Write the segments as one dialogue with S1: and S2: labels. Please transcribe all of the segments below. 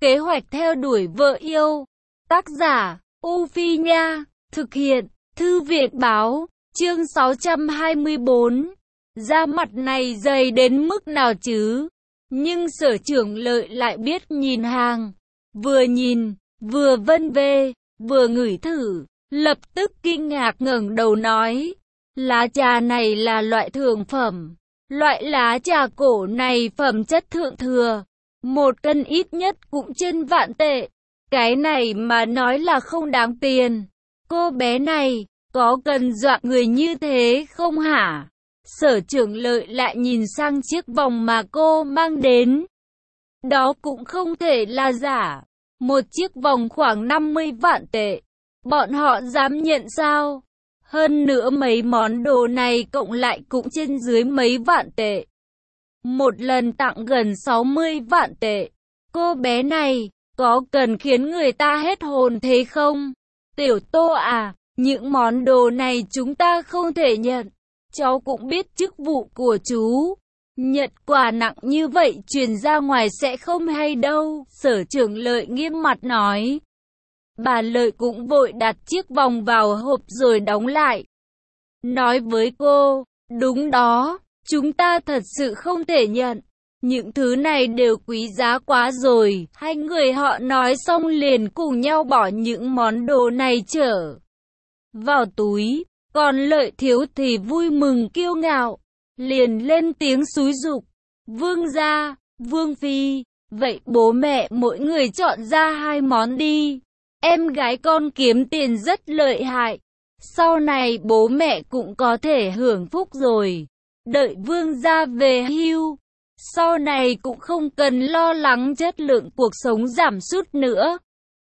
S1: Kế hoạch theo đuổi vợ yêu. Tác giả, U Phi Nha. Thực hiện, Thư viện Báo. Chương 624. Da mặt này dày đến mức nào chứ? Nhưng Sở Trưởng Lợi lại biết nhìn hàng. Vừa nhìn, vừa vân vê, vừa ngửi thử. Lập tức kinh ngạc ngẩng đầu nói. Lá trà này là loại thượng phẩm. Loại lá trà cổ này phẩm chất thượng thừa. 1 cân ít nhất cũng trên vạn tệ. Cái này mà nói là không đáng tiền. Cô bé này, có cần dọa người như thế không hả? Sở Trưởng Lợi lại nhìn sang chiếc vòng mà cô mang đến. Đó cũng không thể là giả. Một chiếc vòng khoảng 50 vạn tệ. Bọn họ dám nhận sao? Hơn nữa mấy món đồ này cộng lại cũng trên dưới mấy vạn tệ. Một lần tặng gần 60 vạn tệ. Cô bé này, có cần khiến người ta hết hồn thế không? Tiểu Tô à, những món đồ này chúng ta không thể nhận. Cháu cũng biết chức vụ của chú. Nhận quà nặng như vậy truyền ra ngoài sẽ không hay đâu. Sở Trưởng Lợi nghiêm mặt nói. Bà Lợi cũng vội đặt chiếc vòng vào hộp rồi đóng lại. Nói với cô, đúng đó, chúng ta thật sự không thể nhận. Những thứ này đều quý giá quá rồi. Hai người họ nói xong liền cùng nhau bỏ những món đồ này trở vào túi. Còn Lợi Thiếu thì vui mừng kiêu ngạo, liền lên tiếng xúi giục. Vương gia, Vương phi, vậy bố mẹ mỗi người chọn ra 2 món đi. Em gái con kiếm tiền rất lợi hại. Sau này bố mẹ cũng có thể hưởng phúc rồi. Đợi vương gia về hưu, sau này cũng không cần lo lắng chất lượng cuộc sống giảm sút nữa.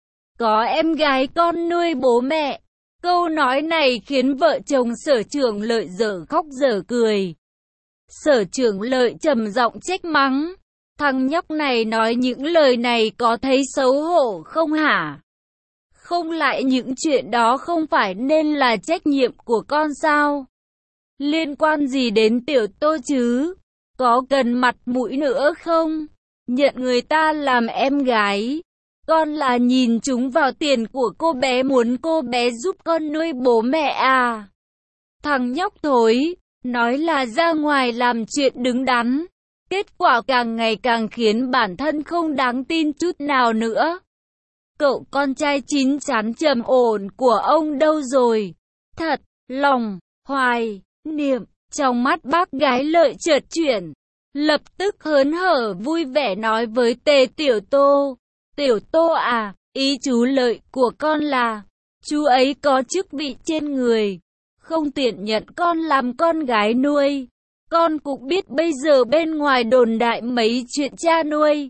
S1: Có em gái con nuôi bố mẹ. Câu nói này khiến vợ chồng Sở Trưởng Lợi dở khóc dở cười. Sở Trưởng Lợi trầm giọng trách mắng. Thằng nhóc này nói những lời này có thấy xấu hổ không hả? Không lại những chuyện đó không phải nên là trách nhiệm của con sao? Liên quan gì đến Tiểu Tô chứ? Có cần mặt mũi nữa không? Nhận người ta làm em gái. Con là nhìn chúng vào tiền của cô bé, muốn cô bé giúp con nuôi bố mẹ à? Thằng nhóc thối, nói là ra ngoài làm chuyện đứng đắn. Kết quả càng ngày càng khiến bản thân không đáng tin chút nào nữa. Cậu con trai chín chắn trầm ổn của ông đâu rồi? Thật, lòng, hoài, niệm, trong mắt bác gái Lợi chợt chuyển. Lập tức hớn hở vui vẻ nói với Tề Tiểu Tô. Tiểu Tô à, ý chú Lợi của con là, chú ấy có chức vị trên người, không tiện nhận con làm con gái nuôi. Con cũng biết bây giờ bên ngoài đồn đại mấy chuyện cha nuôi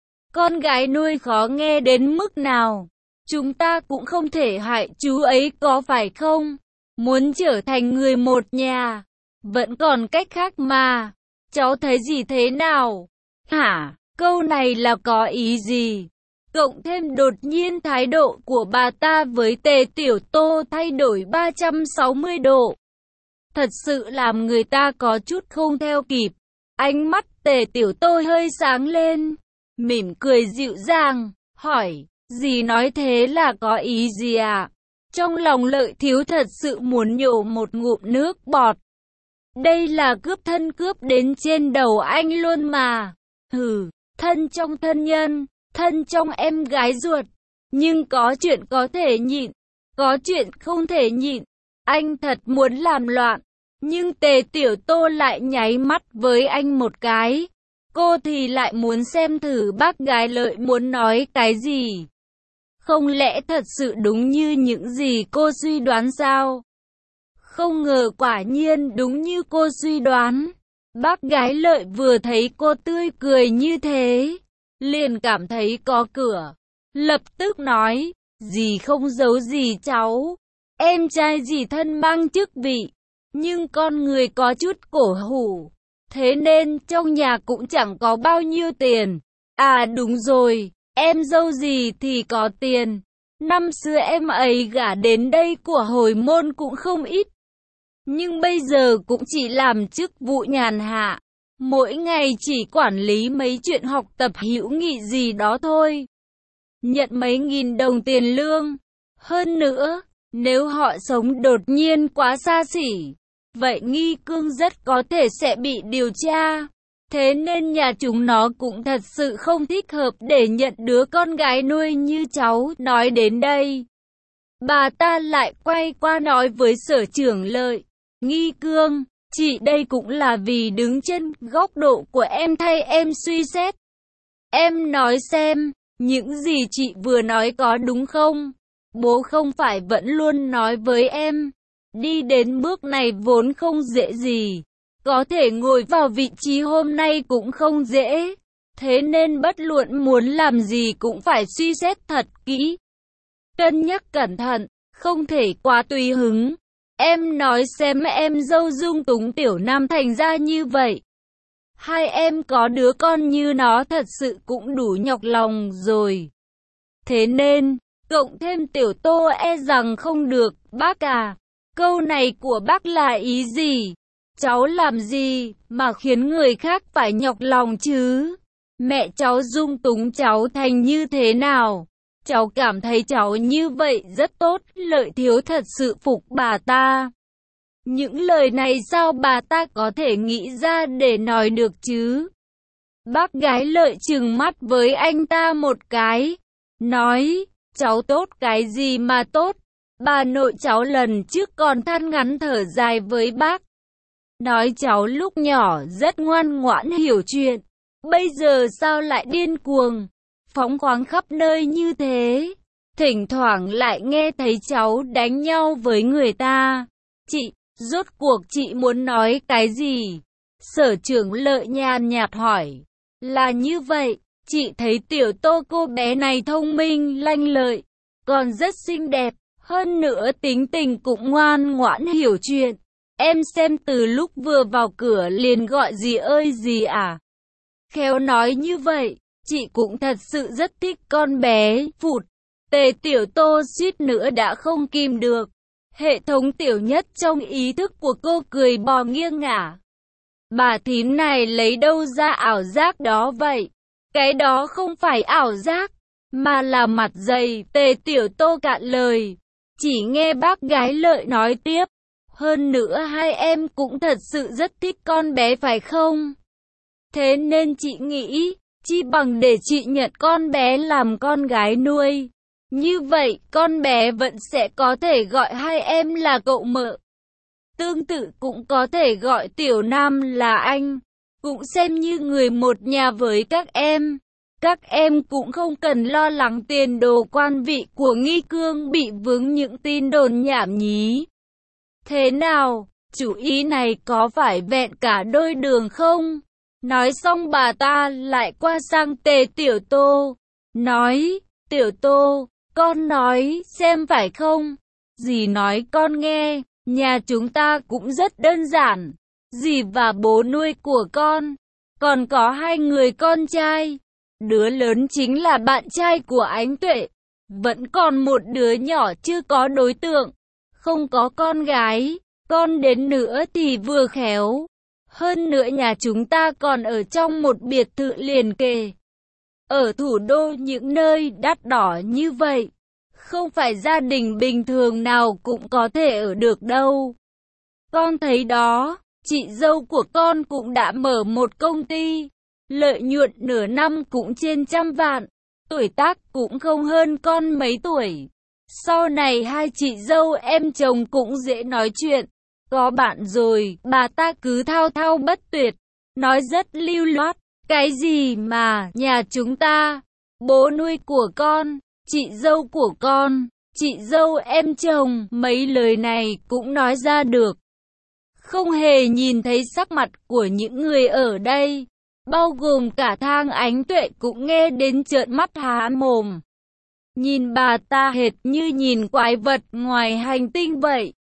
S1: con gái nuôi khó nghe đến mức nào. Chúng ta cũng không thể hại chú ấy có phải không? Muốn trở thành người một nhà, vẫn còn cách khác mà. Cháu thấy gì thế nào? Hả? Câu này là có ý gì? Cộng thêm đột nhiên thái độ của bà ta với Tề Tiểu Tô thay đổi 360 độ. Thật sự làm người ta có chút không theo kịp. Ánh mắt Tề Tiểu Tô hơi sáng lên, mỉm cười dịu dàng, hỏi, dì nói thế là có ý gì ạ? Trong lòng Lợi Thiếu thật sự muốn nhổ một ngụm nước bọt. Đây là cướp thân cướp đến trên đầu anh luôn mà. Hừ, thân trong thân nhân, thân trong em gái ruột. Nhưng có chuyện có thể nhịn, có chuyện không thể nhịn. Anh thật muốn làm loạn. Nhưng Tề Tiểu Tô lại nháy mắt với anh một cái. Cô thì lại muốn xem thử bác gái Lợi muốn nói cái gì. Không lẽ thật sự đúng như những gì cô suy đoán sao? Không ngờ quả nhiên đúng như cô suy đoán. Bác gái Lợi vừa thấy cô tươi cười như thế, liền cảm thấy có cửa. Lập tức nói, dì không giấu gì cháu. Em trai dì thân mang chức vị, nhưng con người có chút cổ hủ. Thế nên trong nhà cũng chẳng có bao nhiêu tiền. À đúng rồi, em dâu gì thì có tiền. Năm xưa em ấy gả đến đây của hồi môn cũng không ít. Nhưng bây giờ cũng chỉ làm chức vụ nhàn hạ. Mỗi ngày chỉ quản lý mấy chuyện học tập hữu nghị gì đó thôi. nhận mấy nghìn đồng tiền lương. Hơn nữa, nếu họ sống đột nhiên quá xa xỉ, vậy Nghi Cương rất có thể sẽ bị điều tra. Thế nên nhà chúng nó cũng thật sự không thích hợp để nhận đứa con gái nuôi như cháu. Nói đến đây, bà ta lại quay qua nói với Sở Trưởng Lợi, Nghi Cương, chị đây cũng là vì đứng trên góc độ của em thay em suy xét. Em nói xem, những gì chị vừa nói có đúng không? Bố không phải vẫn luôn nói với em, đi đến bước này vốn không dễ gì. Có thể ngồi vào vị trí hôm nay cũng không dễ. Thế nên bất luận muốn làm gì cũng phải suy xét thật kỹ. Cân nhắc cẩn thận, không thể quá tùy hứng. Em nói xem em dâu dung túng Tiểu Nam thành ra như vậy. Hai em có đứa con như nó thật sự cũng đủ nhọc lòng rồi. Thế nên, cộng thêm Tiểu Tô e rằng không được, bác à. Câu này của bác là ý gì? Cháu làm gì mà khiến người khác phải nhọc lòng chứ? Mẹ cháu dung túng cháu thành như thế nào? Cháu cảm thấy cháu như vậy rất tốt. Lợi Thiếu thật sự phục bà ta. Những lời này sao bà ta có thể nghĩ ra để nói được chứ? Bác gái Lợi trừng mắt với anh ta một cái, nói, cháu tốt cái gì mà tốt? Bà nội cháu lần trước còn than ngắn thở dài với bác. Nói cháu lúc nhỏ rất ngoan ngoãn hiểu chuyện. Bây giờ sao lại điên cuồng, phóng khoáng khắp nơi như thế? Thỉnh thoảng lại nghe thấy cháu đánh nhau với người ta. Chị, rốt cuộc chị muốn nói cái gì? Sở Trưởng Lợi nhàn nhạt hỏi. Là như vậy, chị thấy Tiểu Tô cô bé này thông minh, lanh lợi, còn rất xinh đẹp. Hơn nữa tính tình cũng ngoan ngoãn hiểu chuyện. Em xem từ lúc vừa vào cửa liền gọi gì ơi gì à. Khéo nói như vậy, chị cũng thật sự rất thích con bé. Phụt, Tề Tiểu Tô suýt nữa đã không kìm được. Hệ thống tiểu nhất trong ý thức của cô cười bò nghiêng ngả. Bà thím này lấy đâu ra ảo giác đó vậy? Cái đó không phải ảo giác, mà là mặt dày. Tề Tiểu Tô cạn lời. Chỉ nghe bác gái Lợi nói tiếp. Hơn nữa hai em cũng thật sự rất thích con bé phải không? Thế nên chị nghĩ, chi bằng để chị nhận con bé làm con gái nuôi. Như vậy, con bé vẫn sẽ có thể gọi hai em là cậu mợ. Tương tự cũng có thể gọi Tiểu Nam là anh. Cũng xem như người một nhà với các em. Các em cũng không cần lo lắng tiền đồ quan vị của Nghi Cương bị vướng những tin đồn nhảm nhí. Thế nào, chủ ý này có phải vẹn cả đôi đường không? Nói xong bà ta lại qua sang Tề Tiểu Tô. Nói, Tiểu Tô, con nói xem phải không? Dì nói con nghe, nhà chúng ta cũng rất đơn giản. Dì và bố nuôi của con, còn có hai người con trai. Đứa lớn chính là bạn trai của Ánh Tuệ. Vẫn còn một đứa nhỏ chưa có đối tượng, không có con gái. Con đến nữa thì vừa khéo. Hơn nữa nhà chúng ta còn ở trong một biệt thự liền kề. Ở thủ đô những nơi đắt đỏ như vậy, không phải gia đình bình thường nào cũng có thể ở được đâu. Con thấy đó, chị dâu của con cũng đã mở một công ty. Lợi nhuận nửa năm cũng trên 100 vạn. Tuổi tác cũng không hơn con mấy tuổi. Sau này hai chị dâu em chồng cũng dễ nói chuyện. Có bạn rồi, bà ta cứ thao thao bất tuyệt, nói rất lưu loát. Cái gì mà, nhà chúng ta, bố nuôi của con, chị dâu của con, chị dâu em chồng, mấy lời này cũng nói ra được. Không hề nhìn thấy sắc mặt của những người ở đây, bao gồm cả Thang Ánh Tuệ cũng nghe đến trợn mắt há mồm. Nhìn bà ta hệt như nhìn quái vật ngoài hành tinh vậy.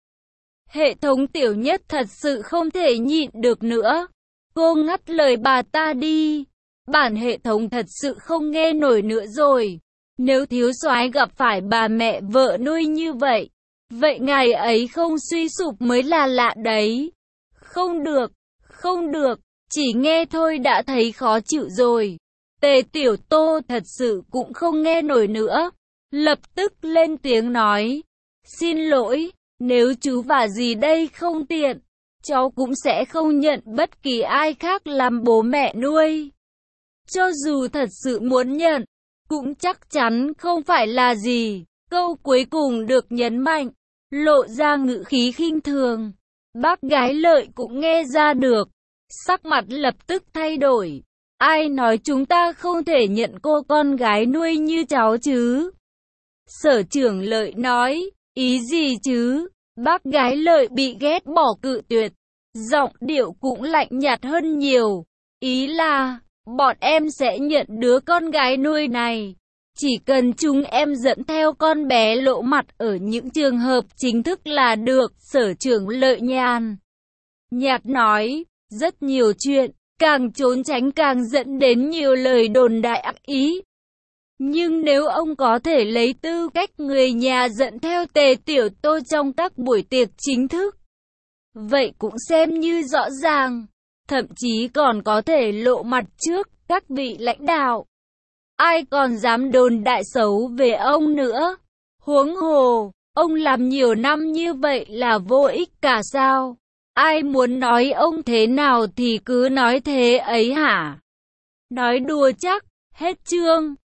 S1: Hệ thống tiểu nhất thật sự không thể nhịn được nữa. Cô ngắt lời bà ta đi. Bản hệ thống thật sự không nghe nổi nữa rồi. Nếu thiếu soái gặp phải bà mẹ vợ nuôi như vậy, vậy ngày ấy không suy sụp mới là lạ đấy. Không được, không được, chỉ nghe thôi đã thấy khó chịu rồi. Tề Tiểu Tô thật sự cũng không nghe nổi nữa, lập tức lên tiếng nói, xin lỗi, nếu chú và dì đây không tiện, cháu cũng sẽ không nhận bất kỳ ai khác làm bố mẹ nuôi. Cho dù thật sự muốn nhận, cũng chắc chắn không phải là gì. Câu cuối cùng được nhấn mạnh, lộ ra ngữ khí khinh thường. Bác gái Lợi cũng nghe ra được, sắc mặt lập tức thay đổi. Ai nói chúng ta không thể nhận cô con gái nuôi như cháu chứ? Sở trưởng Lợi nói, ý gì chứ? Bác gái Lợi bị ghét bỏ cự tuyệt, giọng điệu cũng lạnh nhạt hơn nhiều. Ý là, bọn em sẽ nhận đứa con gái nuôi này. Chỉ cần chúng em dẫn theo con bé lộ mặt ở những trường hợp chính thức là được. Sở trưởng Lợi nhạt nói, rất nhiều chuyện, càng trốn tránh càng dẫn đến nhiều lời đồn đại ác ý. Nhưng nếu ông có thể lấy tư cách người nhà dẫn theo Tề Tiểu Tô trong các buổi tiệc chính thức, vậy cũng xem như rõ ràng, thậm chí còn có thể lộ mặt trước các vị lãnh đạo. Ai còn dám đồn đại xấu về ông nữa? Huống hồ, ông làm nhiều năm như vậy là vô ích cả sao? Ai muốn nói ông thế nào thì cứ nói thế ấy hả? Nói đùa chắc, hết chương.